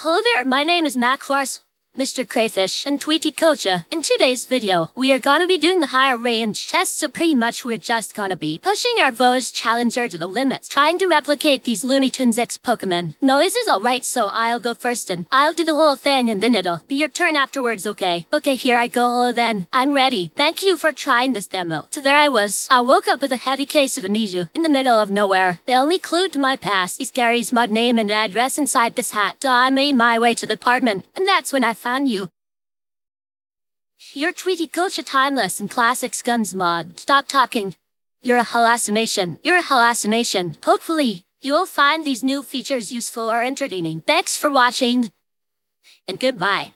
Hello there, my name is Macfars, Mr. Crayfish, and Tweety Kocha. In today's video, we are gonna be doing the higher range test, so pretty much we're just gonna be pushing our Bose Challenger to the limits, trying to replicate these Looney Tunes X Pokemon. No, this is alright, so I'll go first and I'll do the whole thing and then it'll be your turn afterwards, okay? Okay, here I go then. I'm ready. Thank you for trying this demo. So there I was. I woke up with a heavy case of amnesia in the middle of nowhere. The only clue to my past is Gary's mud name and address inside this hat. So I made my way to the apartment, and that's when I found you. You're Tweety Kocha Timeless and Classics Guns mod. Stop talking. You're a hallucination. You're a hallucination. Hopefully, you'll find these new features useful or entertaining. Thanks for watching, and goodbye.